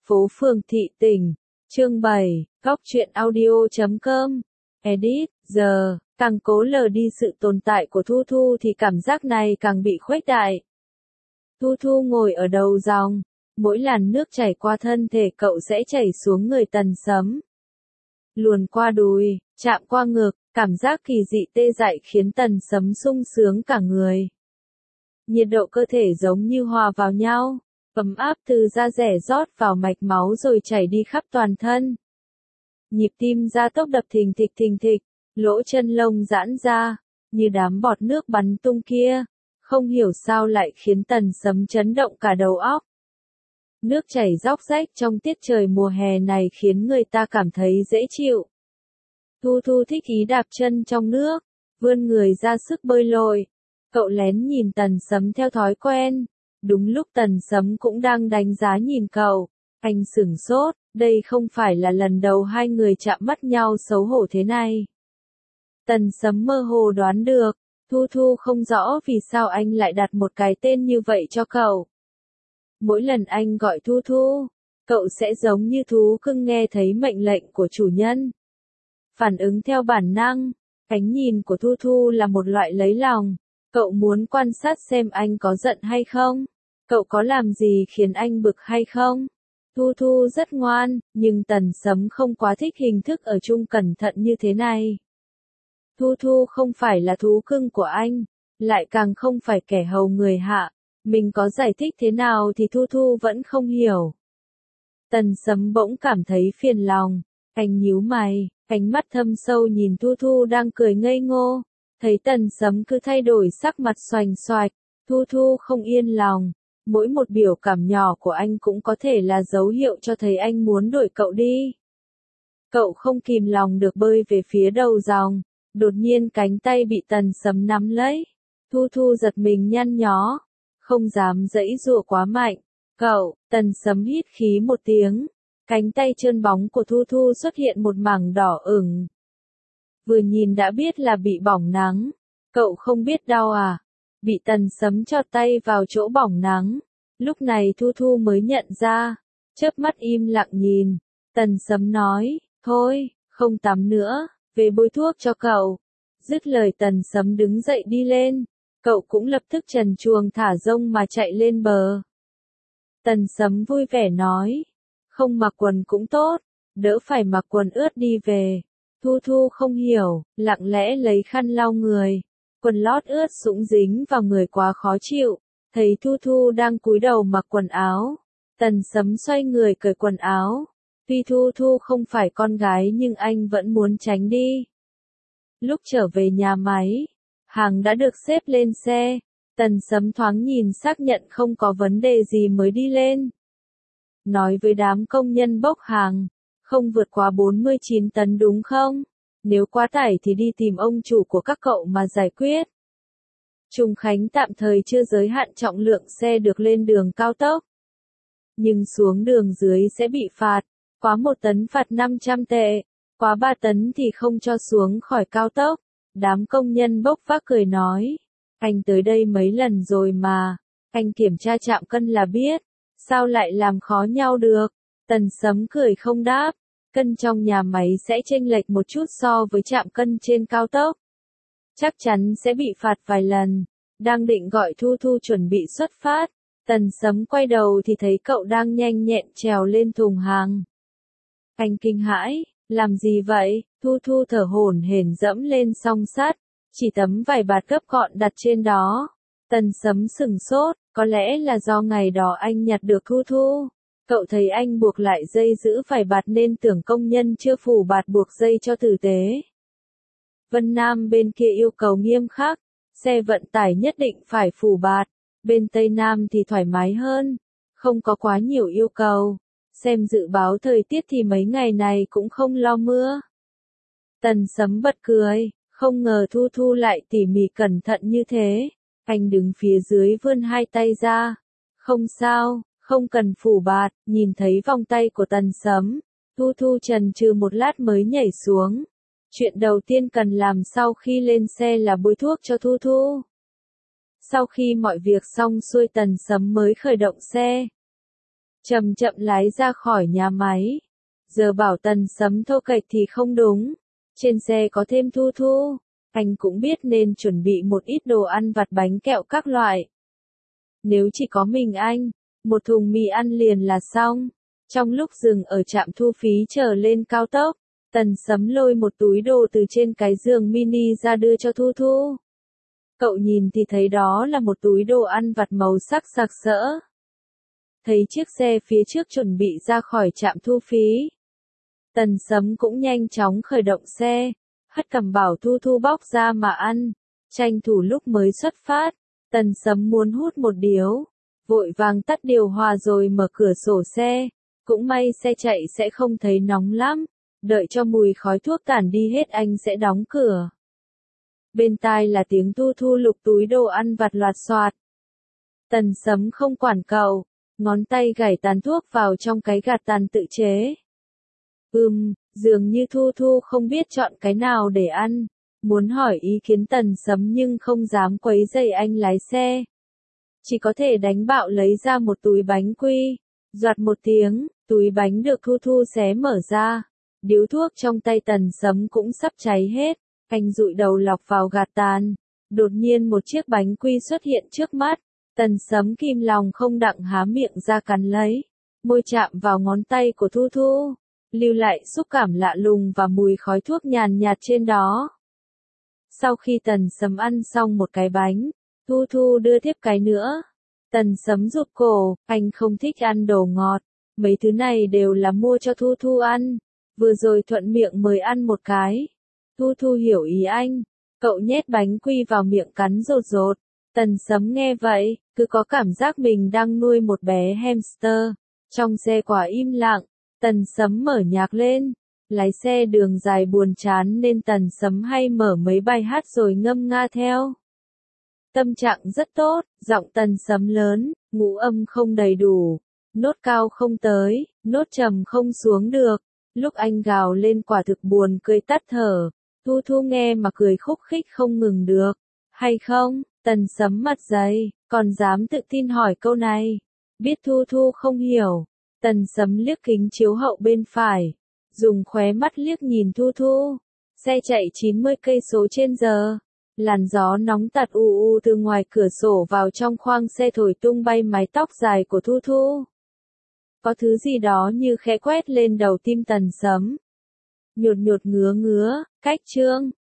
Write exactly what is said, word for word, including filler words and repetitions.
Phố phường thị tỉnh. Chương bảy, góc truyện audio chấm com. Edit, giờ, càng cố lờ đi sự tồn tại của Thu Thu thì cảm giác này càng bị khuếch đại. Thu Thu ngồi ở đầu dòng, mỗi làn nước chảy qua thân thể cậu sẽ chảy xuống người Tần Sấm. Luồn qua đùi, chạm qua ngực, cảm giác kỳ dị tê dại khiến Tần Sấm sung sướng cả người. Nhiệt độ cơ thể giống như hòa vào nhau, ấm áp từ da rẻ rót vào mạch máu rồi chảy đi khắp toàn thân. Nhịp tim gia tốc đập thình thịch thình thịch, lỗ chân lông giãn ra, như đám bọt nước bắn tung kia, không hiểu sao lại khiến Tần Sấm chấn động cả đầu óc. Nước chảy róc rách trong tiết trời mùa hè này khiến người ta cảm thấy dễ chịu. Thu Thu thích ý đạp chân trong nước, vươn người ra sức bơi lội. Cậu lén nhìn Tần Sấm theo thói quen. Đúng lúc Tần Sấm cũng đang đánh giá nhìn cậu, anh sửng sốt, đây không phải là lần đầu hai người chạm mắt nhau xấu hổ thế này. Tần Sấm mơ hồ đoán được, Thu Thu không rõ vì sao anh lại đặt một cái tên như vậy cho cậu. Mỗi lần anh gọi Thu Thu, cậu sẽ giống như thú cưng nghe thấy mệnh lệnh của chủ nhân. Phản ứng theo bản năng, ánh nhìn của Thu Thu là một loại lấy lòng. Cậu muốn quan sát xem anh có giận hay không? Cậu có làm gì khiến anh bực hay không? Thu Thu rất ngoan, nhưng Tần Sấm không quá thích hình thức ở chung cẩn thận như thế này. Thu Thu không phải là thú cưng của anh, lại càng không phải kẻ hầu người hạ. Mình có giải thích thế nào thì Thu Thu vẫn không hiểu. Tần Sấm bỗng cảm thấy phiền lòng. Anh nhíu mày, ánh mắt thâm sâu nhìn Thu Thu đang cười ngây ngô. Thấy Tần Sấm cứ thay đổi sắc mặt xoành xoạch, Thu Thu không yên lòng. Mỗi một biểu cảm nhỏ của anh cũng có thể là dấu hiệu cho thấy anh muốn đuổi cậu đi. Cậu không kìm lòng được bơi về phía đầu dòng. Đột nhiên cánh tay bị Tần Sấm nắm lấy. Thu Thu giật mình nhăn nhó, không dám giãy giụa quá mạnh. Cậu, Tần Sấm hít khí một tiếng. Cánh tay trơn bóng của Thu Thu xuất hiện một mảng đỏ ửng. Vừa nhìn đã biết là bị bỏng nắng. Cậu không biết đau à? Bị Tần Sấm chọt tay vào chỗ bỏng nắng. Lúc này Thu Thu mới nhận ra. Chớp mắt im lặng nhìn. Tần Sấm nói, thôi, không tắm nữa, về bôi thuốc cho cậu. Dứt lời Tần Sấm đứng dậy đi lên. Cậu cũng lập tức trần truồng thả rông mà chạy lên bờ. Tần Sấm vui vẻ nói, không mặc quần cũng tốt, đỡ phải mặc quần ướt đi về. Thu Thu không hiểu, lặng lẽ lấy khăn lau người. Quần lót ướt sũng dính vào người quá khó chịu. Thấy Thu Thu đang cúi đầu mặc quần áo. Tần Sấm xoay người cởi quần áo. Tuy Thu Thu không phải con gái nhưng anh vẫn muốn tránh đi. Lúc trở về nhà máy, hàng đã được xếp lên xe. Tần Sấm thoáng nhìn xác nhận không có vấn đề gì mới đi lên. Nói với đám công nhân bốc hàng. Không vượt quá bốn mươi chín tấn đúng không? Nếu quá tải thì đi tìm ông chủ của các cậu mà giải quyết. Trùng Khánh tạm thời chưa giới hạn trọng lượng xe được lên đường cao tốc. Nhưng xuống đường dưới sẽ bị phạt. Quá một tấn phạt năm trăm tệ. Quá ba tấn thì không cho xuống khỏi cao tốc. Đám công nhân bốc vác cười nói. Anh tới đây mấy lần rồi mà. Anh kiểm tra chạm cân là biết. Sao lại làm khó nhau được? Tần Sấm cười không đáp. Cân trong nhà máy sẽ chênh lệch một chút so với chạm cân trên cao tốc. Chắc chắn sẽ bị phạt vài lần. Đang định gọi Thu Thu chuẩn bị xuất phát. Tần Sấm quay đầu thì thấy cậu đang nhanh nhẹn trèo lên thùng hàng. Anh kinh hãi, làm gì vậy? Thu Thu thở hổn hển dẫm lên song sắt. Chỉ tấm vải bạt gấp gọn đặt trên đó. Tần Sấm sửng sốt, có lẽ là do ngày đó anh nhặt được Thu Thu. Cậu thấy anh buộc lại dây giữ phải bạt nên tưởng công nhân chưa phủ bạt buộc dây cho tử tế. Vân Nam bên kia yêu cầu nghiêm khắc, xe vận tải nhất định phải phủ bạt, bên Tây Nam thì thoải mái hơn, không có quá nhiều yêu cầu. Xem dự báo thời tiết thì mấy ngày này cũng không lo mưa. Tần Sấm bật cười, không ngờ Thu Thu lại tỉ mỉ cẩn thận như thế. Anh đứng phía dưới vươn hai tay ra. Không sao. Không cần phủ bạt, nhìn thấy vòng tay của Tần Sấm. Thu Thu chần chừ một lát mới nhảy xuống. Chuyện đầu tiên cần làm sau khi lên xe là bôi thuốc cho Thu Thu. Sau khi mọi việc xong xuôi Tần Sấm mới khởi động xe. chậm chậm lái ra khỏi nhà máy. Giờ bảo Tần Sấm thô kệch thì không đúng. Trên xe có thêm Thu Thu. Anh cũng biết nên chuẩn bị một ít đồ ăn vặt bánh kẹo các loại. Nếu chỉ có mình anh, một thùng mì ăn liền là xong. Trong lúc dừng ở trạm thu phí chờ lên cao tốc, Tần Sấm lôi một túi đồ từ trên cái giường mini ra đưa cho Thu Thu. Cậu nhìn thì thấy đó là một túi đồ ăn vặt màu sắc sặc sỡ. Thấy chiếc xe phía trước chuẩn bị ra khỏi trạm thu phí. Tần Sấm cũng nhanh chóng khởi động xe, hất cằm bảo Thu Thu bóc ra mà ăn. Tranh thủ lúc mới xuất phát, Tần Sấm muốn hút một điếu, vội vàng tắt điều hòa rồi mở cửa sổ xe. Cũng may xe chạy sẽ không thấy nóng lắm, đợi cho mùi khói thuốc tản đi hết anh sẽ đóng cửa. Bên tai là tiếng Thu Thu lục túi đồ ăn vặt loạt soạt. Tần Sấm không quản cậu, ngón tay gảy tàn thuốc vào trong cái gạt tàn tự chế. Ừm, dường như Thu Thu không biết chọn cái nào để ăn, muốn hỏi ý kiến Tần Sấm nhưng không dám quấy rầy anh lái xe. Chỉ có thể đánh bạo lấy ra một túi bánh quy, doạt một tiếng, túi bánh được Thu Thu xé mở ra. Điếu thuốc trong tay Tần Sấm cũng sắp cháy hết, anh dụi đầu lọc vào gạt tàn. Đột nhiên một chiếc bánh quy xuất hiện trước mắt, Tần Sấm kìm lòng không đặng há miệng ra cắn lấy, môi chạm vào ngón tay của Thu Thu, lưu lại xúc cảm lạ lùng và mùi khói thuốc nhàn nhạt trên đó. Sau khi Tần Sấm ăn xong một cái bánh, Thu Thu đưa tiếp cái nữa. Tần Sấm rụt cổ, anh không thích ăn đồ ngọt, mấy thứ này đều là mua cho Thu Thu ăn, vừa rồi thuận miệng mời ăn một cái. Thu Thu hiểu ý anh, cậu nhét bánh quy vào miệng cắn rột rột. Tần Sấm nghe vậy, cứ có cảm giác mình đang nuôi một bé hamster. Trong xe quả im lặng, Tần Sấm mở nhạc lên. Lái xe đường dài buồn chán nên Tần Sấm hay mở mấy bài hát rồi ngâm nga theo. Tâm trạng rất tốt, giọng Tần Sấm lớn, ngũ âm không đầy đủ, nốt cao không tới, nốt trầm không xuống được. Lúc anh gào lên quả thực buồn cười tắt thở. Thu Thu nghe mà cười khúc khích không ngừng được. Hay không? Tần Sấm mặt dày, còn dám tự tin hỏi câu này. Biết Thu Thu không hiểu, Tần Sấm liếc kính chiếu hậu bên phải, dùng khóe mắt liếc nhìn Thu Thu. Xe chạy chín mươi cây số trên giờ, làn gió nóng tạt u u từ ngoài cửa sổ vào trong khoang xe thổi tung bay mái tóc dài của Thu Thu. Có thứ gì đó như khẽ quét lên đầu tim Tần Sấm. Nhột nhột ngứa ngứa, cách chương.